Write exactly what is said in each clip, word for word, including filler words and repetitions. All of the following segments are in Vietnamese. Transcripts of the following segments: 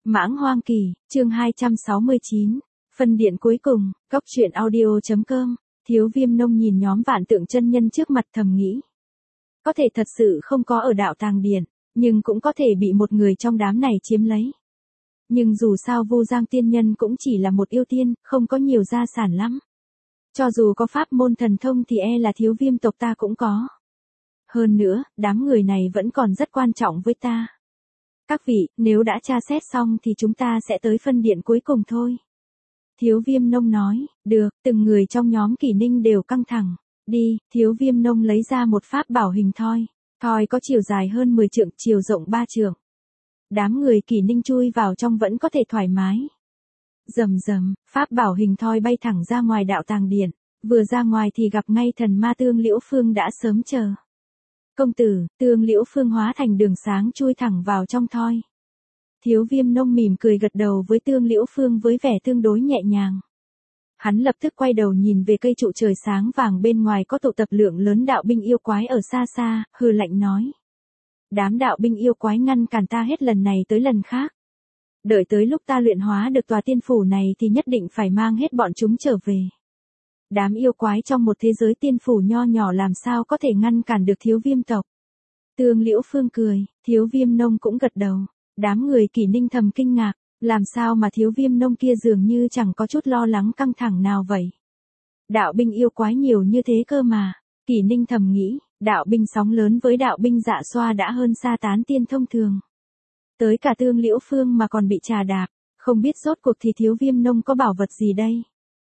Mãng Hoang Kỳ, chương hai trăm sáu mươi chín, phân điện cuối cùng, cốc truyện audio chấm com, Thiếu Viêm Nông nhìn nhóm vạn tượng chân nhân trước mặt thầm nghĩ. Có thể thật sự không có ở đạo tàng điện, nhưng cũng có thể bị một người trong đám này chiếm lấy. Nhưng dù sao Vu Giang tiên nhân cũng chỉ là một yêu tiên, không có nhiều gia sản lắm. Cho dù có pháp môn thần thông thì e là Thiếu Viêm tộc ta cũng có. Hơn nữa, đám người này vẫn còn rất quan trọng với ta. Các vị, nếu đã tra xét xong thì chúng ta sẽ tới phân điện cuối cùng thôi. Thiếu Viêm Nông nói, được, từng người trong nhóm Kỷ Ninh đều căng thẳng. Đi, Thiếu Viêm Nông lấy ra một pháp bảo hình thoi. Thoi có chiều dài hơn mười trượng, chiều rộng ba trượng. Đám người Kỷ Ninh chui vào trong vẫn có thể thoải mái. Rầm rầm, pháp bảo hình thoi bay thẳng ra ngoài đạo tàng điện. Vừa ra ngoài thì gặp ngay thần ma Tương Liễu Phương đã sớm chờ. Công tử, Tương Liễu Phương hóa thành đường sáng chui thẳng vào trong thoi. Thiếu Viêm Nông mỉm cười gật đầu với Tương Liễu Phương với vẻ tương đối nhẹ nhàng. Hắn lập tức quay đầu nhìn về cây trụ trời sáng vàng bên ngoài có tụ tập lượng lớn đạo binh yêu quái ở xa xa, hừ lạnh nói. Đám đạo binh yêu quái ngăn cản ta hết lần này tới lần khác. Đợi tới lúc ta luyện hóa được tòa tiên phủ này thì nhất định phải mang hết bọn chúng trở về. Đám yêu quái trong một thế giới tiên phủ nho nhỏ làm sao có thể ngăn cản được Thiếu Viêm tộc. Tương Liễu Phương cười, Thiếu Viêm Nông cũng gật đầu. Đám người Kỷ Ninh thầm kinh ngạc, làm sao mà Thiếu Viêm Nông kia dường như chẳng có chút lo lắng căng thẳng nào vậy. Đạo binh yêu quái nhiều như thế cơ mà, Kỷ Ninh thầm nghĩ, đạo binh sóng lớn với đạo binh dạ xoa đã hơn xa tán tiên thông thường. Tới cả Tương Liễu Phương mà còn bị trà đạp, không biết rốt cuộc thì Thiếu Viêm Nông có bảo vật gì đây.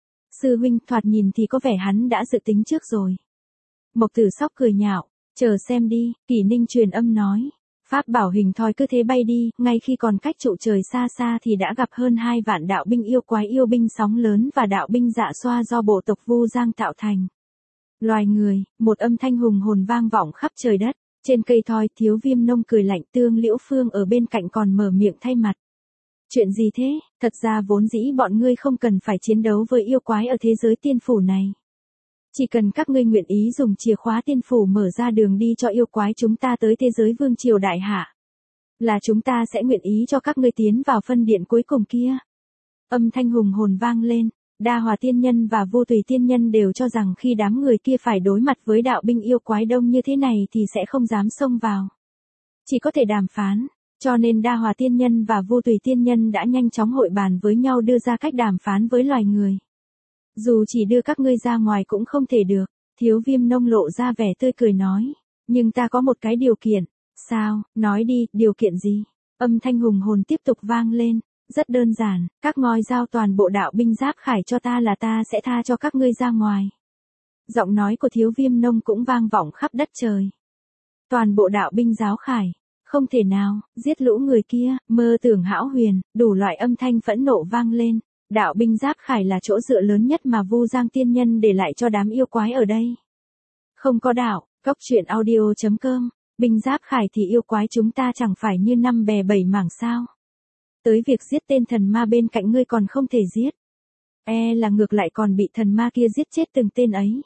Sư huynh, thoạt nhìn thì có vẻ hắn đã dự tính trước rồi. Mộc Tử Sóc cười nhạo, chờ xem đi, Kỷ Ninh truyền âm nói. Pháp bảo hình thoi cứ thế bay đi, ngay khi còn cách trụ trời xa xa thì đã gặp hơn hai vạn đạo binh yêu quái yêu binh sóng lớn và đạo binh dạ xoa do bộ tộc Vu Giang tạo thành. Loài người, một âm thanh hùng hồn vang vọng khắp trời đất, trên cây thoi Thiếu Viêm Nông cười lạnh. Tương Liễu Phương ở bên cạnh còn mở miệng thay mặt. Chuyện gì thế, thật ra vốn dĩ bọn ngươi không cần phải chiến đấu với yêu quái ở thế giới tiên phủ này. Chỉ cần các ngươi nguyện ý dùng chìa khóa tiên phủ mở ra đường đi cho yêu quái chúng ta tới thế giới vương triều đại hạ. Là chúng ta sẽ nguyện ý cho các ngươi tiến vào phân điện cuối cùng kia. Âm thanh hùng hồn vang lên, Đa Hòa tiên nhân và Vô Tùy tiên nhân đều cho rằng khi đám người kia phải đối mặt với đạo binh yêu quái đông như thế này thì sẽ không dám xông vào. Chỉ có thể đàm phán, cho nên Đa Hòa tiên nhân và Vô Tùy tiên nhân đã nhanh chóng hội bàn với nhau đưa ra cách đàm phán với loài người. Dù chỉ đưa các ngươi ra ngoài cũng không thể được, Thiếu Viêm Nông lộ ra vẻ tươi cười nói. Nhưng ta có một cái điều kiện. Sao, nói đi, điều kiện gì? Âm thanh hùng hồn tiếp tục vang lên. Rất đơn giản, các ngôi giao toàn bộ đạo binh giáp khải cho ta là ta sẽ tha cho các ngươi ra ngoài. Giọng nói của Thiếu Viêm Nông cũng vang vọng khắp đất trời. Toàn bộ đạo binh giáo khải. Không thể nào, giết lũ người kia, mơ tưởng hão huyền, đủ loại âm thanh phẫn nộ vang lên. Đạo binh giáp khải là chỗ dựa lớn nhất mà Vu Giang tiên nhân để lại cho đám yêu quái ở đây. Không có đạo, cốc truyện audio chấm com, binh giáp khải thì yêu quái chúng ta chẳng phải như năm bè bảy mảng sao. Tới việc giết tên thần ma bên cạnh ngươi còn không thể giết. E là ngược lại còn bị thần ma kia giết chết từng tên ấy.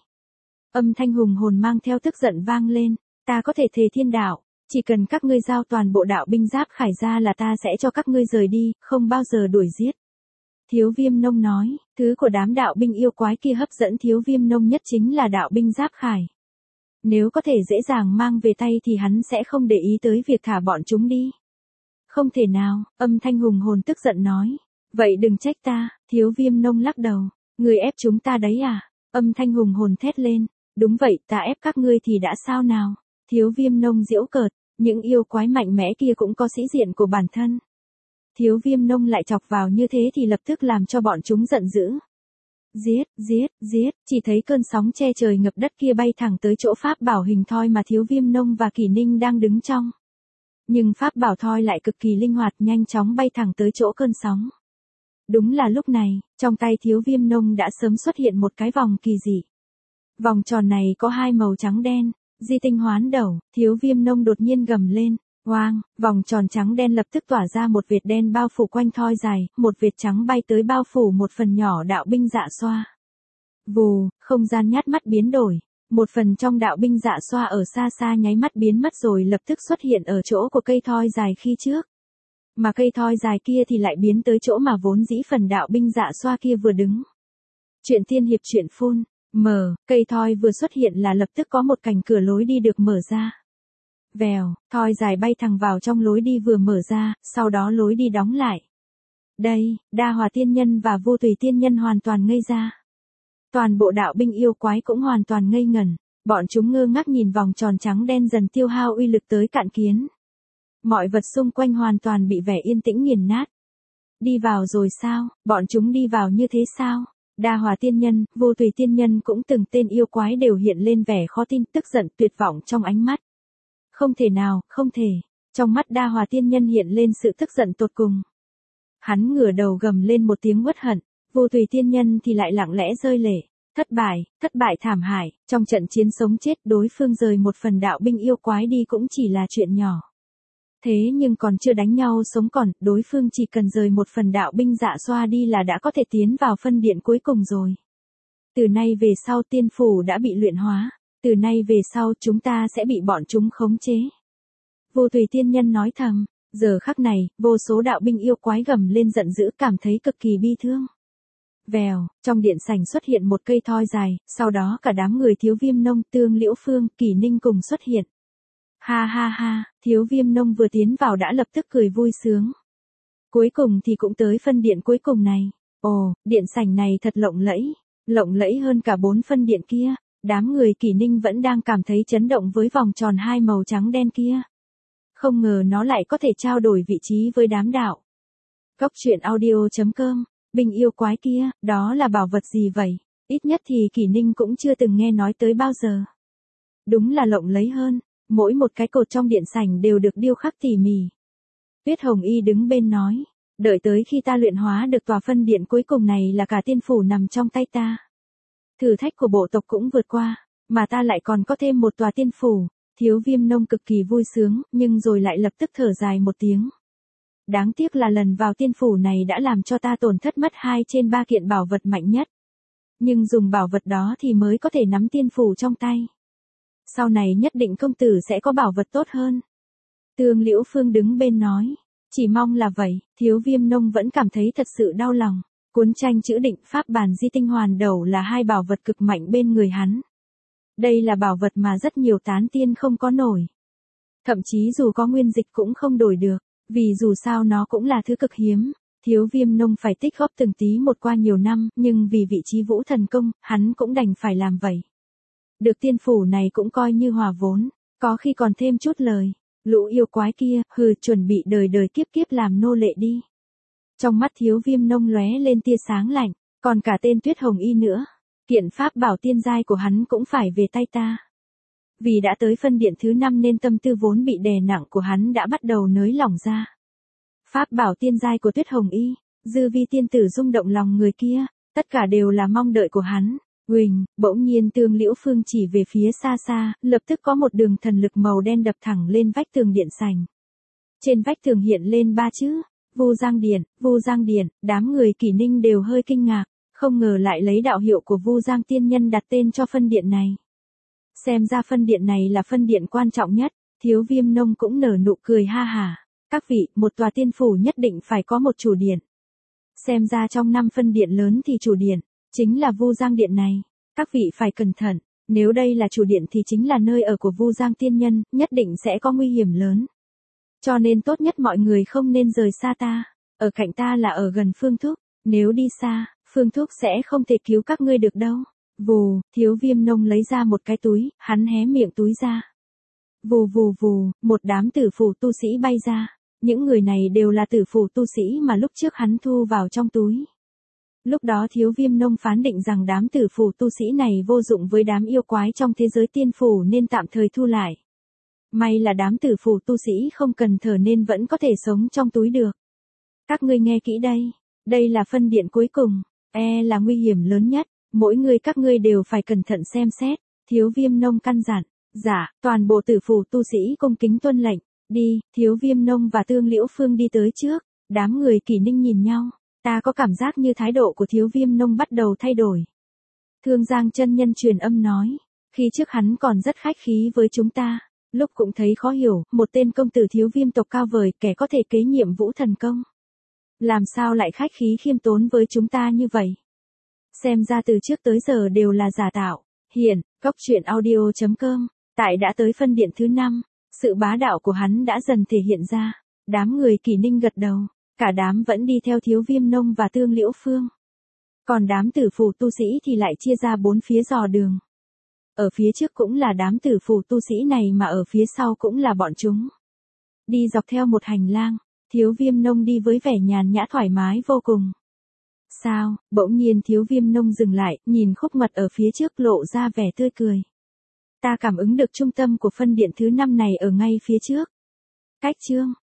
Âm thanh hùng hồn mang theo tức giận vang lên, ta có thể thề thiên đạo, chỉ cần các ngươi giao toàn bộ đạo binh giáp khải ra là ta sẽ cho các ngươi rời đi, không bao giờ đuổi giết. Thiếu Viêm Nông nói, thứ của đám đạo binh yêu quái kia hấp dẫn Thiếu Viêm Nông nhất chính là đạo binh giáp khải. Nếu có thể dễ dàng mang về tay thì hắn sẽ không để ý tới việc thả bọn chúng đi. Không thể nào, âm thanh hùng hồn tức giận nói. Vậy đừng trách ta, Thiếu Viêm Nông lắc đầu. Người ép chúng ta đấy à? Âm thanh hùng hồn thét lên. Đúng vậy, ta ép các ngươi thì đã sao nào? Thiếu Viêm Nông giễu cợt, những yêu quái mạnh mẽ kia cũng có sĩ diện của bản thân. Thiếu Viêm Nông lại chọc vào như thế thì lập tức làm cho bọn chúng giận dữ. Giết, giết, giết, chỉ thấy cơn sóng che trời ngập đất kia bay thẳng tới chỗ pháp bảo hình thoi mà Thiếu Viêm Nông và Kỷ Ninh đang đứng trong. Nhưng pháp bảo thoi lại cực kỳ linh hoạt, nhanh chóng bay thẳng tới chỗ cơn sóng. Đúng là lúc này, trong tay Thiếu Viêm Nông đã sớm xuất hiện một cái vòng kỳ dị. Vòng tròn này có hai màu trắng đen, di tinh hoán đầu. Thiếu Viêm Nông đột nhiên gầm lên. Oang, vòng tròn trắng đen lập tức tỏa ra một vệt đen bao phủ quanh thoi dài, một vệt trắng bay tới bao phủ một phần nhỏ đạo binh dạ xoa. Vù, không gian nhát mắt biến đổi, một phần trong đạo binh dạ xoa ở xa xa nháy mắt biến mất rồi lập tức xuất hiện ở chỗ của cây thoi dài khi trước. Mà cây thoi dài kia thì lại biến tới chỗ mà vốn dĩ phần đạo binh Dạ Xoa kia vừa đứng. Chuyện tiên hiệp chuyện phun, mở, cây thoi vừa xuất hiện là lập tức có một cánh cửa lối đi được mở ra. Vèo, thoi dài bay thẳng vào trong lối đi vừa mở ra, sau đó lối đi đóng lại. Đây, Đa Hòa tiên nhân và Vô Tùy tiên nhân hoàn toàn ngây ra. Toàn bộ đạo binh yêu quái cũng hoàn toàn ngây ngẩn, bọn chúng ngơ ngác nhìn vòng tròn trắng đen dần tiêu hao uy lực tới cạn kiến. Mọi vật xung quanh hoàn toàn bị vẻ yên tĩnh nghiền nát. Đi vào rồi sao, bọn chúng đi vào như thế sao? Đa Hòa tiên nhân, Vô Tùy tiên nhân cũng từng tên yêu quái đều hiện lên vẻ khó tin, tức giận, tuyệt vọng trong ánh mắt. Không thể nào, không thể. Trong mắt Đa Hòa tiên nhân hiện lên sự tức giận tột cùng. Hắn ngửa đầu gầm lên một tiếng uất hận, Vô Tùy tiên nhân thì lại lặng lẽ rơi lệ. Thất bại, thất bại thảm hại, trong trận chiến sống chết đối phương rời một phần đạo binh yêu quái đi cũng chỉ là chuyện nhỏ. Thế nhưng còn chưa đánh nhau sống còn, đối phương chỉ cần rời một phần đạo binh Dạ Xoa đi là đã có thể tiến vào phân điện cuối cùng rồi. Từ nay về sau tiên phủ đã bị luyện hóa, từ nay về sau chúng ta sẽ bị bọn chúng khống chế. Vô Tùy tiên nhân nói thầm, giờ khắc này, vô số đạo binh yêu quái gầm lên giận dữ cảm thấy cực kỳ bi thương. Vèo, trong điện sảnh xuất hiện một cây thoi dài, sau đó cả đám người Thiếu Viêm Nông, Tương Liễu Phương, Kỳ Ninh cùng xuất hiện. Ha ha ha, Thiếu Viêm Nông vừa tiến vào đã lập tức cười vui sướng. Cuối cùng thì cũng tới phân điện cuối cùng này. Ồ, điện sảnh này thật lộng lẫy, lộng lẫy hơn cả bốn phân điện kia. Đám người Kỳ Ninh vẫn đang cảm thấy chấn động với vòng tròn hai màu trắng đen kia. Không ngờ nó lại có thể trao đổi vị trí với đám đạo. Góc truyện audio chấm com, binh yêu quái kia, đó là bảo vật gì vậy? Ít nhất thì Kỳ Ninh cũng chưa từng nghe nói tới bao giờ. Đúng là lộng lẫy hơn, mỗi một cái cột trong điện sảnh đều được điêu khắc tỉ mỉ. Tuyết Hồng Y đứng bên nói, đợi tới khi ta luyện hóa được tòa phân điện cuối cùng này là cả tiên phủ nằm trong tay ta. Thử thách của bộ tộc cũng vượt qua, mà ta lại còn có thêm một tòa tiên phủ. Thiếu Viêm Nông cực kỳ vui sướng, nhưng rồi lại lập tức thở dài một tiếng. Đáng tiếc là lần vào tiên phủ này đã làm cho ta tổn thất mất hai trên ba kiện bảo vật mạnh nhất. Nhưng dùng bảo vật đó thì mới có thể nắm tiên phủ trong tay. Sau này nhất định công tử sẽ có bảo vật tốt hơn. Tương Liễu Phương đứng bên nói, chỉ mong là vậy. Thiếu Viêm Nông vẫn cảm thấy thật sự đau lòng. Cuốn tranh chữ định pháp bản di tinh hoàn đầu là hai bảo vật cực mạnh bên người hắn. Đây là bảo vật mà rất nhiều tán tiên không có nổi. Thậm chí dù có nguyên dịch cũng không đổi được, vì dù sao nó cũng là thứ cực hiếm. Thiếu Viêm Nông phải tích góp từng tí một qua nhiều năm, nhưng vì vị trí vũ thần công, hắn cũng đành phải làm vậy. Được tiên phủ này cũng coi như hòa vốn, có khi còn thêm chút lời. Lũ yêu quái kia, hừ, chuẩn bị đời đời kiếp kiếp làm nô lệ đi. Trong mắt Thiếu Viêm Nông lóe lên tia sáng lạnh, còn cả tên Tuyết Hồng Y nữa. Kiện pháp bảo tiên giai của hắn cũng phải về tay ta. Vì đã tới phân điện thứ năm nên tâm tư vốn bị đè nặng của hắn đã bắt đầu nới lỏng ra. Pháp bảo tiên giai của Tuyết Hồng Y, dư vi tiên tử rung động lòng người kia, tất cả đều là mong đợi của hắn. Huỳnh, bỗng nhiên Tương Liễu Phương chỉ về phía xa xa, lập tức có một đường thần lực màu đen đập thẳng lên vách tường điện sảnh. Trên vách tường hiện lên ba chữ, Vu Giang Điện, Vu Giang Điện, đám người Kỳ Ninh đều hơi kinh ngạc, không ngờ lại lấy đạo hiệu của Vu Giang tiên nhân đặt tên cho phân điện này. Xem ra phân điện này là phân điện quan trọng nhất, Thiếu Viêm Nông cũng nở nụ cười ha hả. Các vị, một tòa tiên phủ nhất định phải có một chủ điện. Xem ra trong năm phân điện lớn thì chủ điện chính là Vu Giang Điện này. Các vị phải cẩn thận, nếu đây là chủ điện thì chính là nơi ở của Vu Giang tiên nhân, nhất định sẽ có nguy hiểm lớn. Cho nên tốt nhất mọi người không nên rời xa ta, ở cạnh ta là ở gần Phương Thúc, nếu đi xa, Phương Thúc sẽ không thể cứu các ngươi được đâu. Vù, Thiếu Viêm Nông lấy ra một cái túi, hắn hé miệng túi ra. Vù vù vù, một đám tử phù tu sĩ bay ra, những người này đều là tử phù tu sĩ mà lúc trước hắn thu vào trong túi. Lúc đó Thiếu Viêm Nông phán định rằng đám tử phù tu sĩ này vô dụng với đám yêu quái trong thế giới tiên phủ nên tạm thời thu lại. May là đám tử phù tu sĩ không cần thở nên vẫn có thể sống trong túi được. Các ngươi nghe kỹ đây, đây là phân điện cuối cùng, e là nguy hiểm lớn nhất, mỗi người các ngươi đều phải cẩn thận xem xét. Thiếu Viêm Nông căn dặn. Dạ, toàn bộ tử phù tu sĩ cung kính tuân lệnh. Đi, Thiếu Viêm Nông và Tương Liễu Phương đi tới trước, đám người Kỳ Ninh nhìn nhau. Ta có cảm giác như thái độ của Thiếu Viêm Nông bắt đầu thay đổi. Thương Giang chân nhân truyền âm nói, khi trước hắn còn rất khách khí với chúng ta, Lúc cũng thấy khó hiểu, một tên công tử thiếu viêm tộc cao vời, kẻ có thể kế nhiệm vũ thần công. Làm sao lại khách khí khiêm tốn với chúng ta như vậy? Xem ra từ trước tới giờ đều là giả tạo. Hiện, góc truyện audio chấm com, tại đã tới phân điện thứ năm, sự bá đạo của hắn đã dần thể hiện ra. Đám người Kỷ Ninh gật đầu, cả đám vẫn đi theo Thiếu Viêm Nông và Tương Liễu Phương. Còn đám tử phù tu sĩ thì lại chia ra bốn phía dò đường. Ở phía trước cũng là đám tử phù tu sĩ này mà ở phía sau cũng là bọn chúng. Đi dọc theo một hành lang, Thiếu Viêm Nông đi với vẻ nhàn nhã thoải mái vô cùng. Sao, bỗng nhiên Thiếu Viêm Nông dừng lại, nhìn Khúc Mật ở phía trước lộ ra vẻ tươi cười. Ta cảm ứng được trung tâm của phân điện thứ năm này ở ngay phía trước. Cách chương